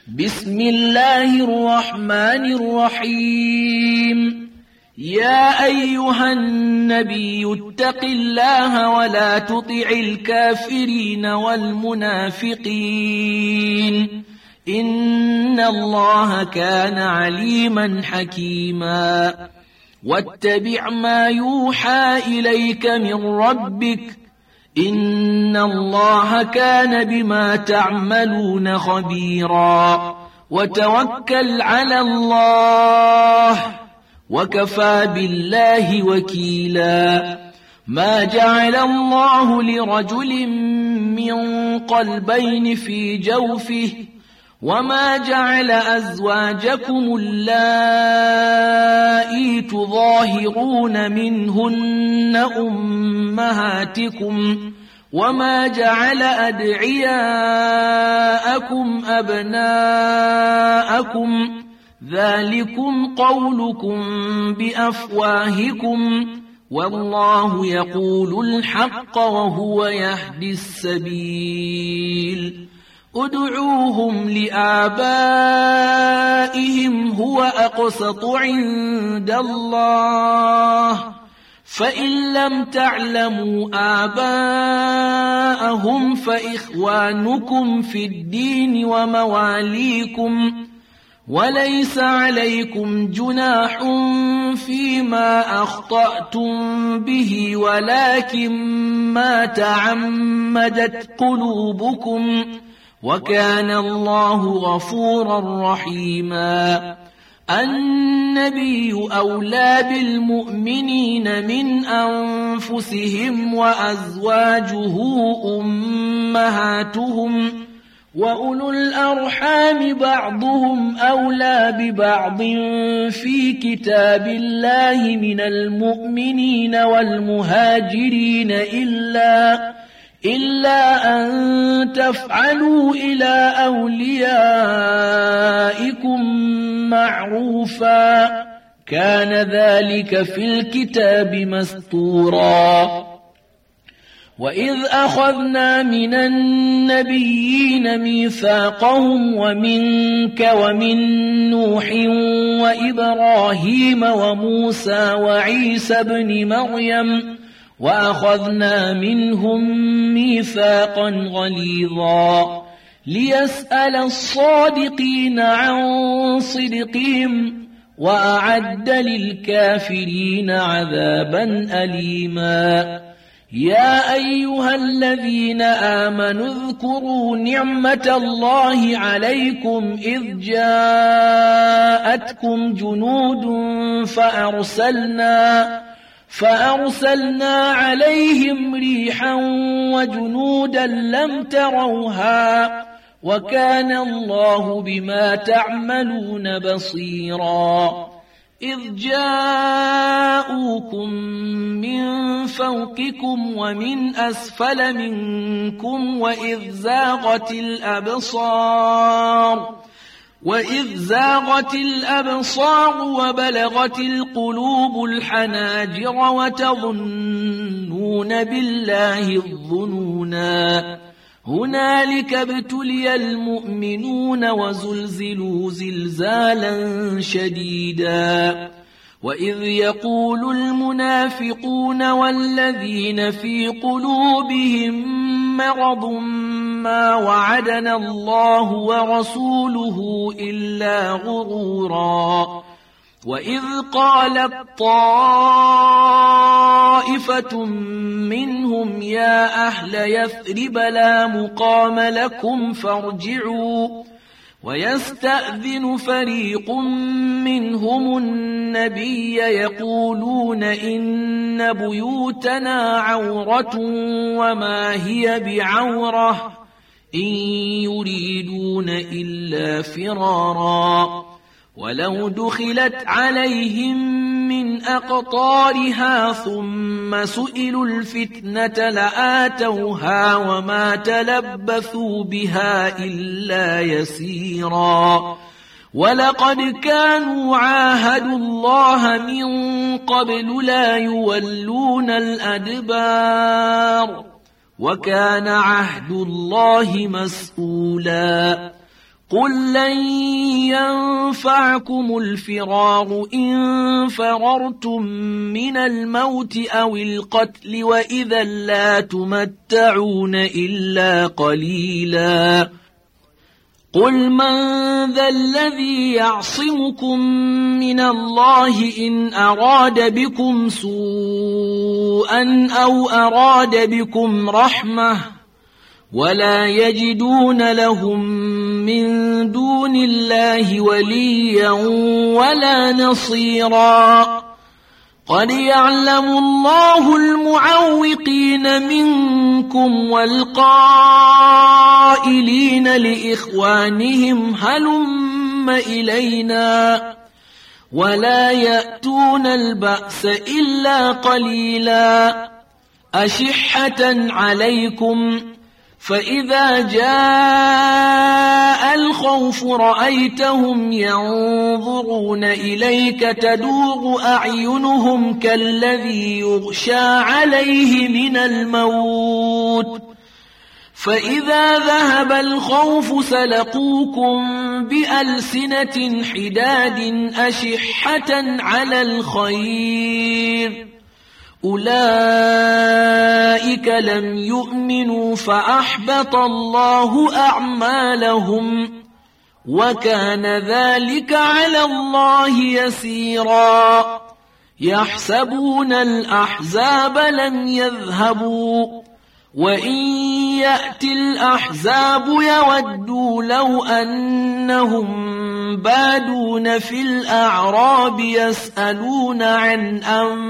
بسم الله الرحمن الرحيم. يا أيها النبي اتق الله ولا تطع الكافرين والمنافقين إن الله كان عليما حكيما. واتبع ما يوحى إليك من ربك إن الله كان بما تعملون خبيرا. وتوكل على الله وكفى بالله وكيلا. ما جعل الله لرجل من قلبين في جوفه وما جعل أزواجكم اللائي تظاهرون منهن أمهاتكم وما جعل أدعياءكم أبناءكم ذلكم قولكم بأفواهكم والله يقول الحق وهو يهدي السبيل. ادعوهم لآبائهم هو أقسط عند الله فإن لم تعلموا آباءهم فإخوانكم في الدين ومواليكم وليس عليكم جناح فيما أخطأتم به ولكن ما تعمدت قلوبكم وكان الله غفورا رحيما. النبي أولى بالمؤمنين من أنفسهم وأزواجه أمهاتهم وأولو الأرحام بعضهم أولى ببعض في كتاب الله من المؤمنين والمهاجرين إلا أن تفعلوا إلى أوليائكم معروفا كان ذلك في الكتاب مسطورا. وإذ أخذنا من النبيين ميثاقهم ومنك ومن نوح وإبراهيم وموسى وعيسى ابن مريم وأخذنا منهم ميثاقا غليظا ليسأل الصادقين عن صدقهم وأعد للكافرين عذابا أليما. يا أيها الذين آمنوا اذكروا نعمة الله عليكم إذ جاءتكم جنود فأرسلنا عليهم ريحا وجنودا لم تروها وكان الله بما تعملون بصيرا. إذ جاءوكم من فوقكم ومن أسفل منكم وإذ زاغت الأبصار وبلغت القلوب الحناجر وتظنون بالله الظنونا. هنالك ابتلي المؤمنون وزلزلوا زلزالا شديدا. وإذ يقول المنافقون والذين في قلوبهم مرض ما وعدنا الله ورسوله إلا غرورا. وإذ قالت طائفة منهم يا أهل يثرب لا مقام لكم فارجعوا ويستأذن فريق منهم النبي يقولون إن بيوتنا عورة وما هي بعورة إن يريدون إلا فرارا. ولو دخلت عليهم من أقطارها ثم سئلوا الفتنة لآتوها وما تلبثوا بها إلا يسيرا. ولقد كانوا عاهدوا الله من قبل لا يولون الأدبار وكان عهد الله مسؤولا. قل لن ينفعكم الفرار إن فررتم من الموت أو القتل وإذا لا تمتعون إلا قليلا قل من ذا الذي يعصمكم من الله إن أراد بكم سوءا أو أراد بكم رحمة ولا يجدون لهم من دون الله وليا ولا نصيرا قد يعلم الله المعوقين منكم والقائلين لإخوانهم هلم إلينا ولا يأتون البأس إلا قليلا أشحة عليكم فإذا جاء الخوف رأيتهم ينظرون إليك تدور أعينهم كالذي يغشى عليه من الموت فإذا ذهب الخوف سلقوكم بألسنة حداد أشحة على الخير أولئك لم يؤمنوا فأحبط الله أعمالهم وكان ذلك على الله يسيرا يحسبون الأحزاب لم يذهبوا وإن يأتي الأحزاب يودوا لو أنهم بادون في الأعراب يسألون عن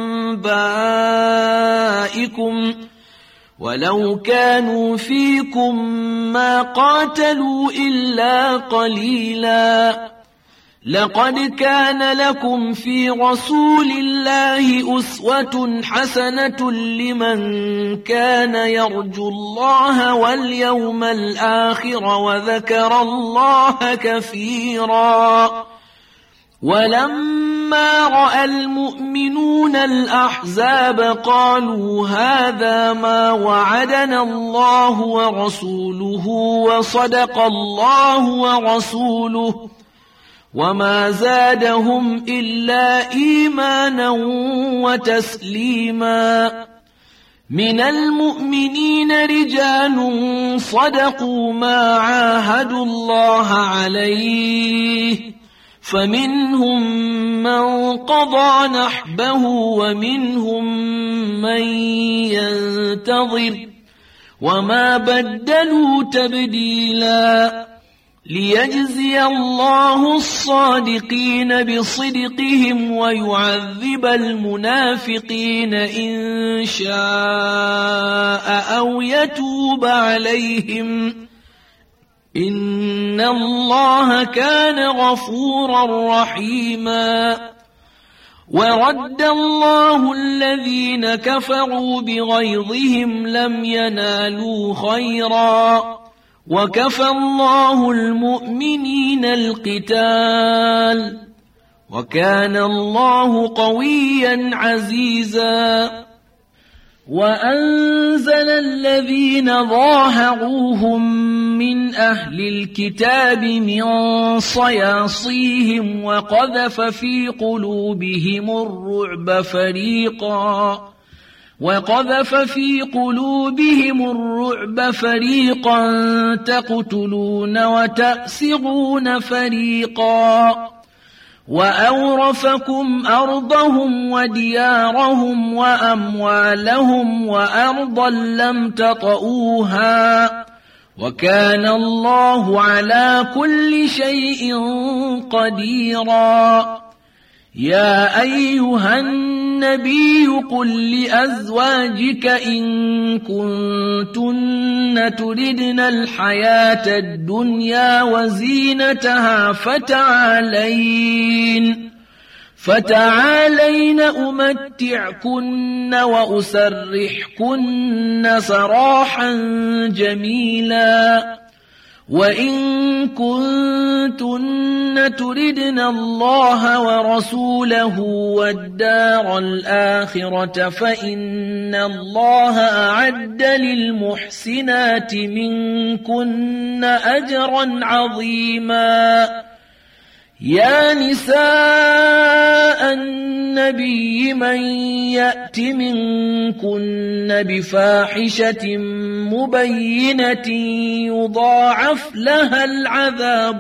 أنبائكم ولو كانوا فيكم ما قاتلوا إلا قليلا لقد كان لكم في رسول الله أسوة حسنة لمن كان يرجو الله واليوم الآخر وذكر الله كثيرا ولما رأى المؤمنون الأحزاب قالوا هذا ما وعدنا الله ورسوله وصدق الله ورسوله وما زادهم إلا إيمانا وتسليما من المؤمنين رجال صدقوا ما عاهدوا الله عليه فمنهم من قضى نحبه ومنهم من ينتظر وما بدلوا تبديلا ليجزي الله الصادقين بصدقهم ويعذب المنافقين إن شاء أو يتوب عليهم إن الله كان غفورا رحيما ورد الله الذين كفروا بغيظهم لم ينالوا خيرا وكفى الله المؤمنين القتال وكان الله قويا عزيزا وأنزل الذين ظاهروهم من أهل الكتاب من صياصيهم وقذف في قلوبهم الرعب فريقا تقتلون وتأسرون فريقا وأورثكم أرضهم وديارهم وأموالهم وأرضا لم تطئوها وكان الله على كل شيء قديرا يا أيها النبي قل لأزواجك إن كنتن تردن الحياة الدنيا وزينتها فتعالين أمتعكن وأسرحكن سراحا جميلا وإن كنتن تردن الله ورسوله والدار الآخرة فإن الله أعد للمحسنات منكن أجرا عظيما. يا نساء النبي من يأت منكن بفاحشة مبينة يضاعف لها العذاب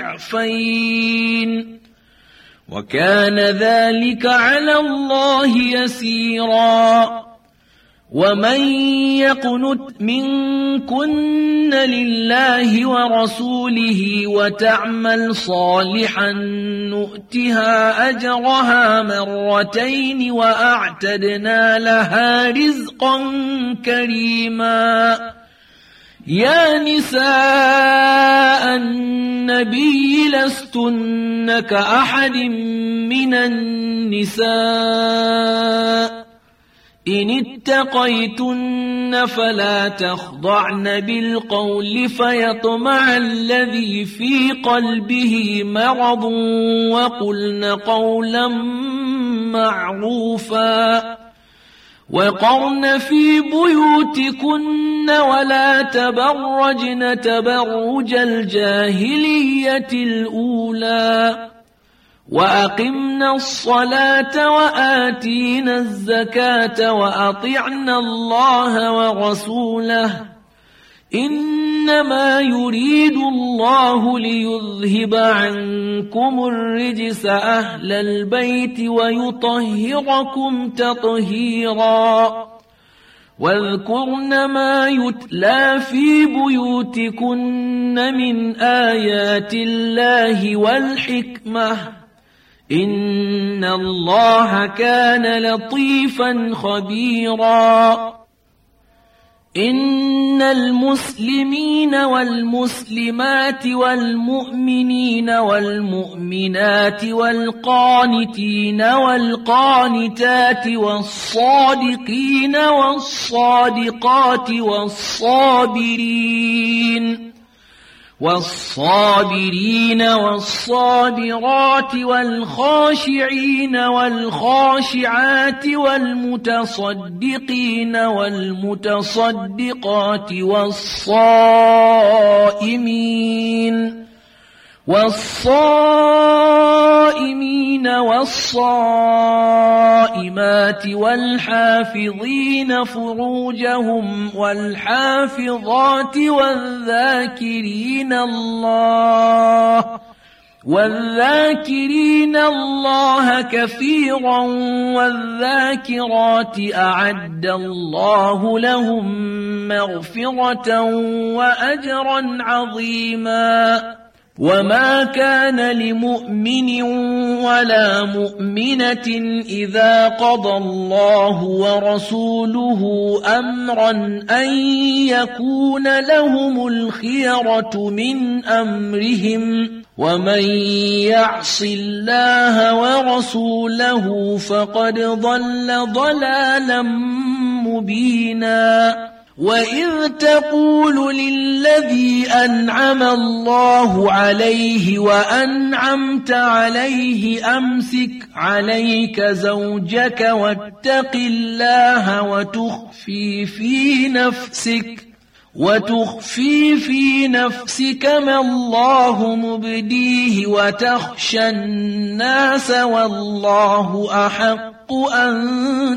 ضعفين وكان ذلك على الله يسيرا. ومن يقنت منكن لله ورسوله وتعمل صالحا نؤتها أجرها مرتين وأعتدنا لها رزقا كريما. يا نساء النبي لستن كأحد من النساء إن اتقيتن فلا تخضعن بالقول فيطمع الذي في قلبه مرض وقلن قولا معروفا. وقرن في بيوتكن ولا تبرجن تبرج الجاهلية الأولى وأقمنا الصلاة وآتينا الزكاة وأطعنا الله ورسوله إنما يريد الله ليذهب عنكم الرجس أهل البيت ويطهركم تطهيرا. واذكرن ما يتلى في بيوتكن من آيات الله والحكمة إن الله كان لطيفا خبيرا. إن المسلمين والمسلمات والمؤمنين والمؤمنات والقانتين والقانتات والصادقين والصادقات والصابرين والصابرات والخاشعين والخاشعات والمتصدقين والمتصدقات والصائمين والصائمات والحافظين فروجهم والحافظات والذاكرين الله كثيرا والذاكرات أعد الله لهم مغفرة وأجرا عظيما. وما كان لمؤمن ولا مؤمنة إذا قضى الله ورسوله أمرا أن يكون لهم الخيرة من أمرهم ومن يعص الله ورسوله فقد ضل ضلالا مبينا. وإذ تقول للذي أنعم الله عليه وأنعمت عليه أمسك عليك زوجك واتق الله وتخفي في نفسك ما الله مبديه وتخشى الناس والله أحق أن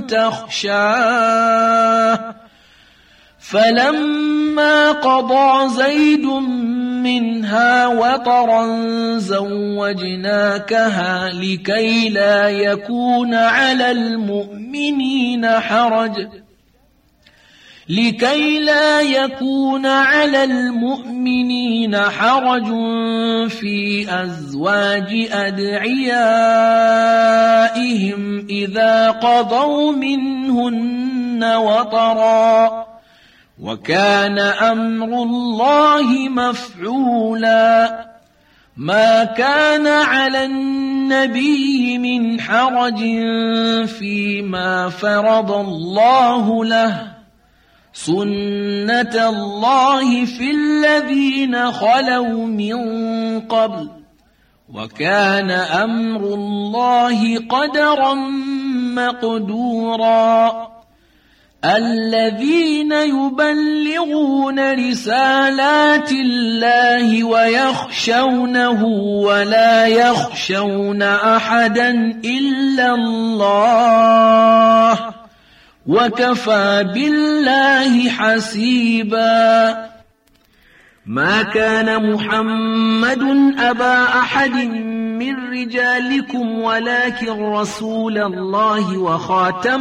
تخشاه. فلما قضى زيد منها وطرا زوجناكها لكي لا يكون على المؤمنين حرج في أزواج أدعيائهم إذا قضوا منهن وطرا وكان أمر الله مفعولا. ما كان على النبي من حرج فيما فرض الله له سنة الله في الذين خلوا من قبل وكان أمر الله قدرا مقدورا الذين يبلغون رسالات الله ويخشونه ولا يخشون أحدا إلا الله وكفى بالله حسيبا ما كان محمد أبا أحد من رجالكم ولكن رسول الله وخاتم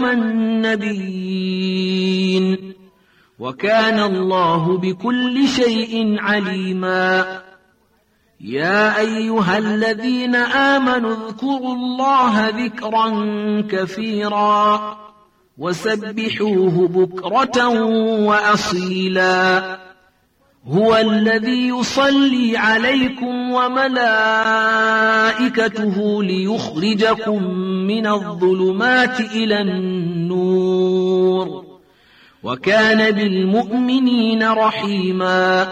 النبيين وكان الله بكل شيء عليما يا أيها الذين آمنوا اذكروا الله ذكرا كثيرا وسبحوه بكرة وأصيلا هو الذي يصلي عليكم وملائكته ليخرجكم من الظلمات إلى النور وكان بالمؤمنين رحيما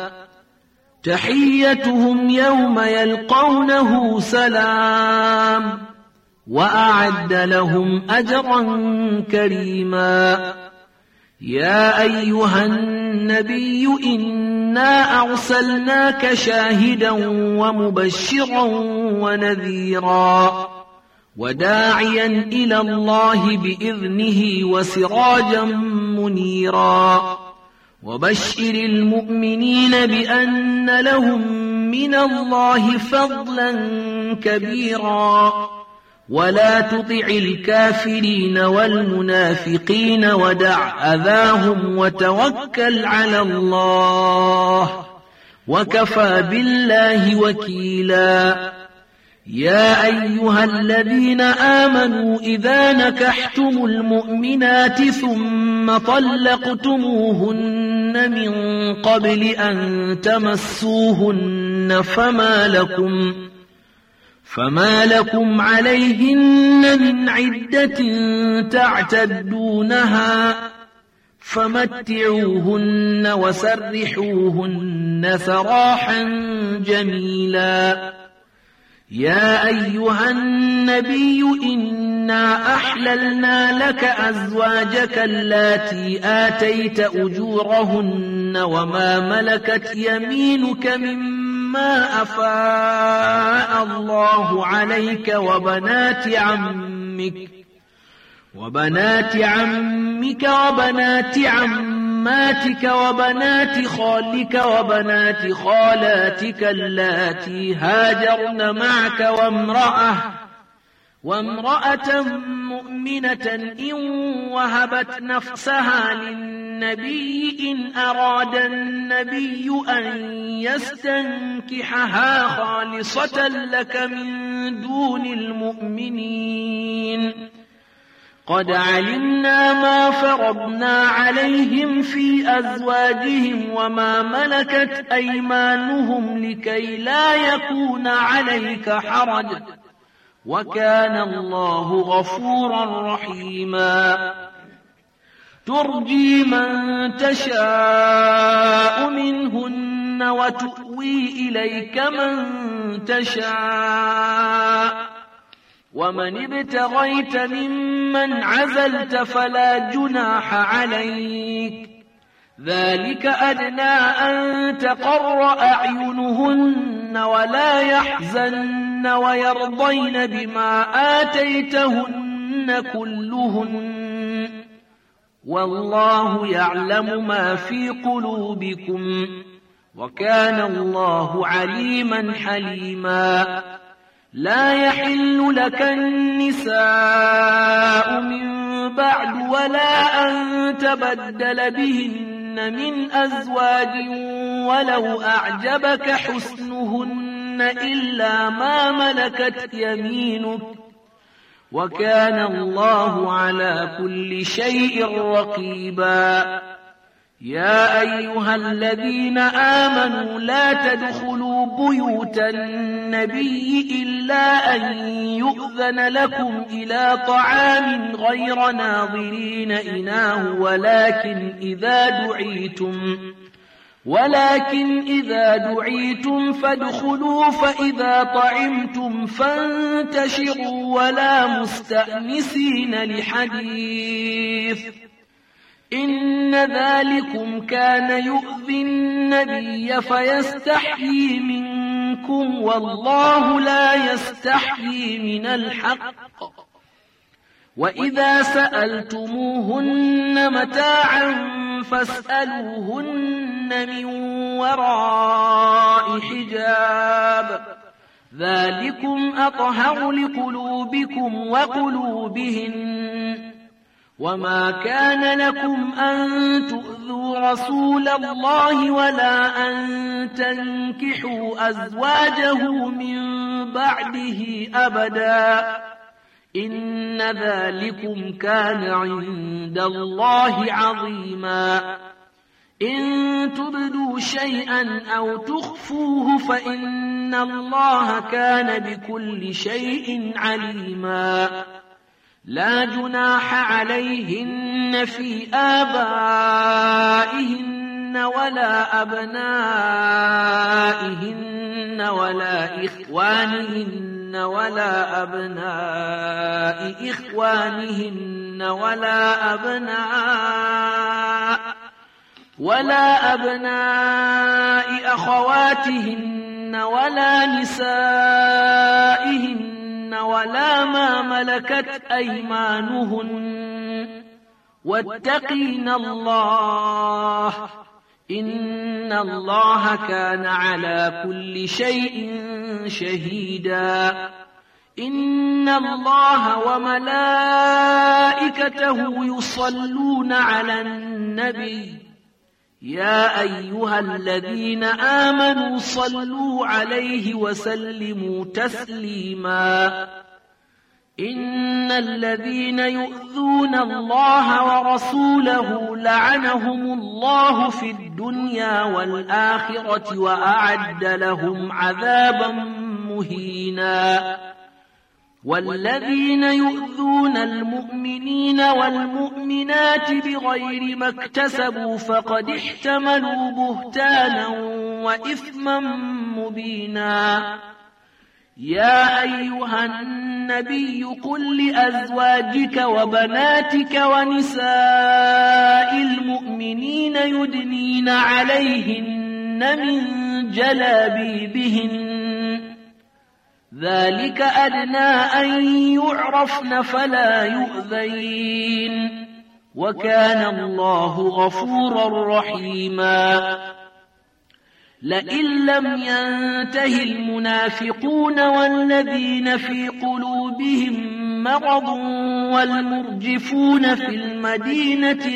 تحيتهم يوم يلقونه سلام وأعد لهم أجرا كريما يا أيها النبي إنا أرسلناك شاهدا ومبشرا ونذيرا وداعيا إلى الله بإذنه وسراجا منيرا وبشر المؤمنين بأن لهم من الله فضلا كبيرا ولا تطع الكافرين والمنافقين ودع أذاهم وتوكل على الله وكفى بالله وكيلا يا أيها الذين آمنوا إذا نكحتم المؤمنات ثم طلقتموهن من قبل أن تمسوهن فما لكم عليهن من عدة تعتدونها فمتعوهن وسرحوهن سراحا جميلا يا أيها النبي إنا أحللنا لك أزواجك اللاتي آتيت أجورهن وما ملكت يمينك مما أفاء الله عليك وبنات عمك وبنات عماتك وبنات خالك وبنات خالاتك اللاتي هاجرن معك وامرأة مؤمنة إن وهبت نفسها للنبي إن أراد النبي أن يستنكحها خالصة لك من دون المؤمنين قد علمنا ما فرضنا عليهم في أزواجهم وما ملكت أيمانهم لكي لا يكون عليك حرج وكان الله غفورا رحيما ترجي من تشاء منهن وتؤوي إليك من تشاء ومن ابتغيت ممن عزلت فلا جناح عليك ذلك أدنى أن تقر أعينهن ولا يحزن ويرضين بما آتيتهن كلهن والله يعلم ما في قلوبكم وكان الله عليما حليما لا يحل لك النساء من بعد ولا أن تبدل بهن من أزواج ولو أعجبك حسنهن إلا ما ملكت يمينك وكان الله على كل شيء رقيبا يا أيها الذين آمنوا لا تدخلوا بيوت النبي إلا أن يؤذن لكم إلى طعام غير ولكن إذا دعيتم فادخلوا فإذا طعمتم فانتشروا ولا مستأنسين لحديث إن ذلكم كان يؤذي النبي فيستحيي منكم والله لا يستحيي من الحق وإذا سألتموهن متاعا فاسألوهن من وراء حجاب ذلكم أطهر لقلوبكم وقلوبهن وما كان لكم أن تؤذوا رسول الله ولا أن تنكحوا أزواجه من بعده أبدا إن ذلكم كان عند الله عظيما إن تبدوا شيئا أو تخفوه فإن الله كان بكل شيء عليما لا جناح عليهن في آبائهن ولا أبنائهن ولا إخوانهن ولا أبناء إخوانهن ولا أبناء أخواتهن ولا نسائهن ولا ما ملكت أيمانهن واتقين الله إن الله كان على كل شيء شهيدا إن الله وملائكته يصلون على النبي يا أيها الذين آمنوا صلوا عليه وسلموا تسليما إن الذين يؤذون الله ورسوله لعنهم الله في الدنيا والآخرة وأعد لهم عذابا مهينا والذين يؤذون المؤمنين والمؤمنات بغير ما اكتسبوا فقد احتملوا بهتانا وإثما مبينا يا أيها النبي قل لأزواجك وبناتك ونساء المؤمنين يدنين عليهن من جلابيبهن ذلك أدنى أن يعرفن فلا يؤذين وكان الله غفورا رحيما لئن لم ينته المنافقون والذين في قلوبهم مرض والمرجفون في المدينة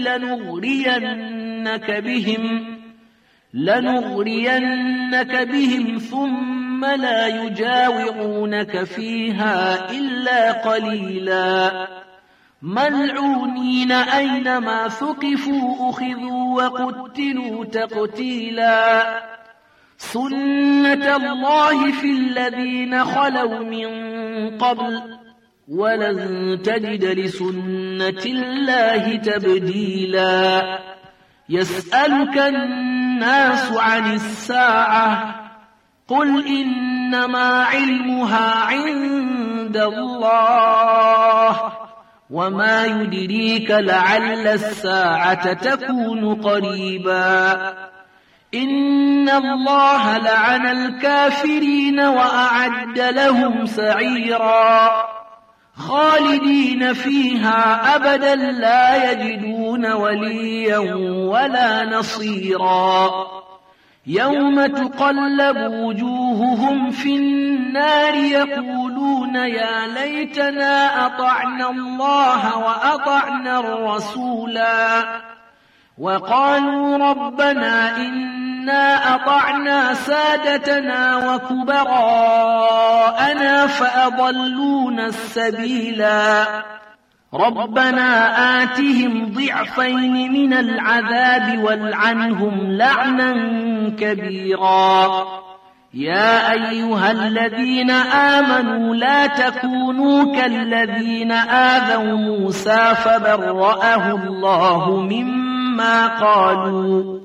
لنغرينك بهم ثم لا يجاورونك فيها إلا قليلا ملعونين أينما ثقفوا أخذوا وقتلوا تقتيلا سنة الله في الذين خلوا من قبل ولن تجد لسنة الله تبديلا يسألك الناس عن الساعة قل إنما علمها عند الله وما يدريك لعل الساعة تكون قريبا إن الله لعن الكافرين وأعد لهم سعيرا خالدين فيها أبدا لا يجدون وليا ولا نصيرا يوم تقلب وجوههم في النار يقولون يا ليتنا أطعنا الله وأطعنا الرسولا وقالوا ربنا إنا أطعنا سادتنا وكبراءنا فأضلونا السبيلا ربنا آتهم ضعفين من العذاب والعنهم لعنا كبيرا يا أيها الذين آمنوا لا تكونوا كالذين آذوا موسى فبرأه الله مما قالوا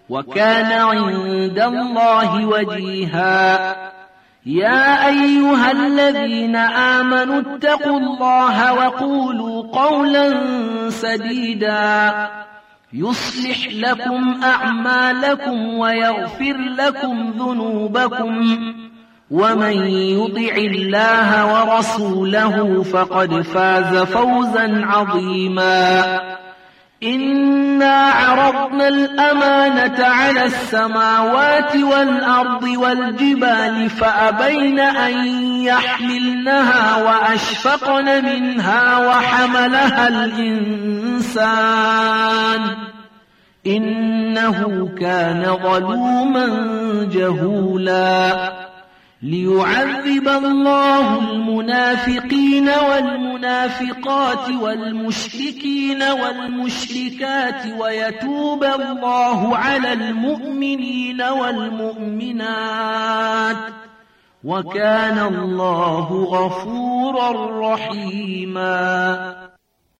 وكان عند الله وجيها يا أيها الذين آمنوا اتقوا الله وقولوا قولا سديدا يصلح لكم أعمالكم ويغفر لكم ذنوبكم ومن يطع الله ورسوله فقد فاز فوزا عظيما إنا عرضنا الأمانة على السماوات والأرض والجبال فأبين أن يحملنها وأشفقن منها وحملها الإنسان إنه كان ظلوما جهولا ليعذب الله المنافقين والمنافقات والمشركين والمشركات ويتوب الله على المؤمنين والمؤمنات وكان الله غفورا رحيما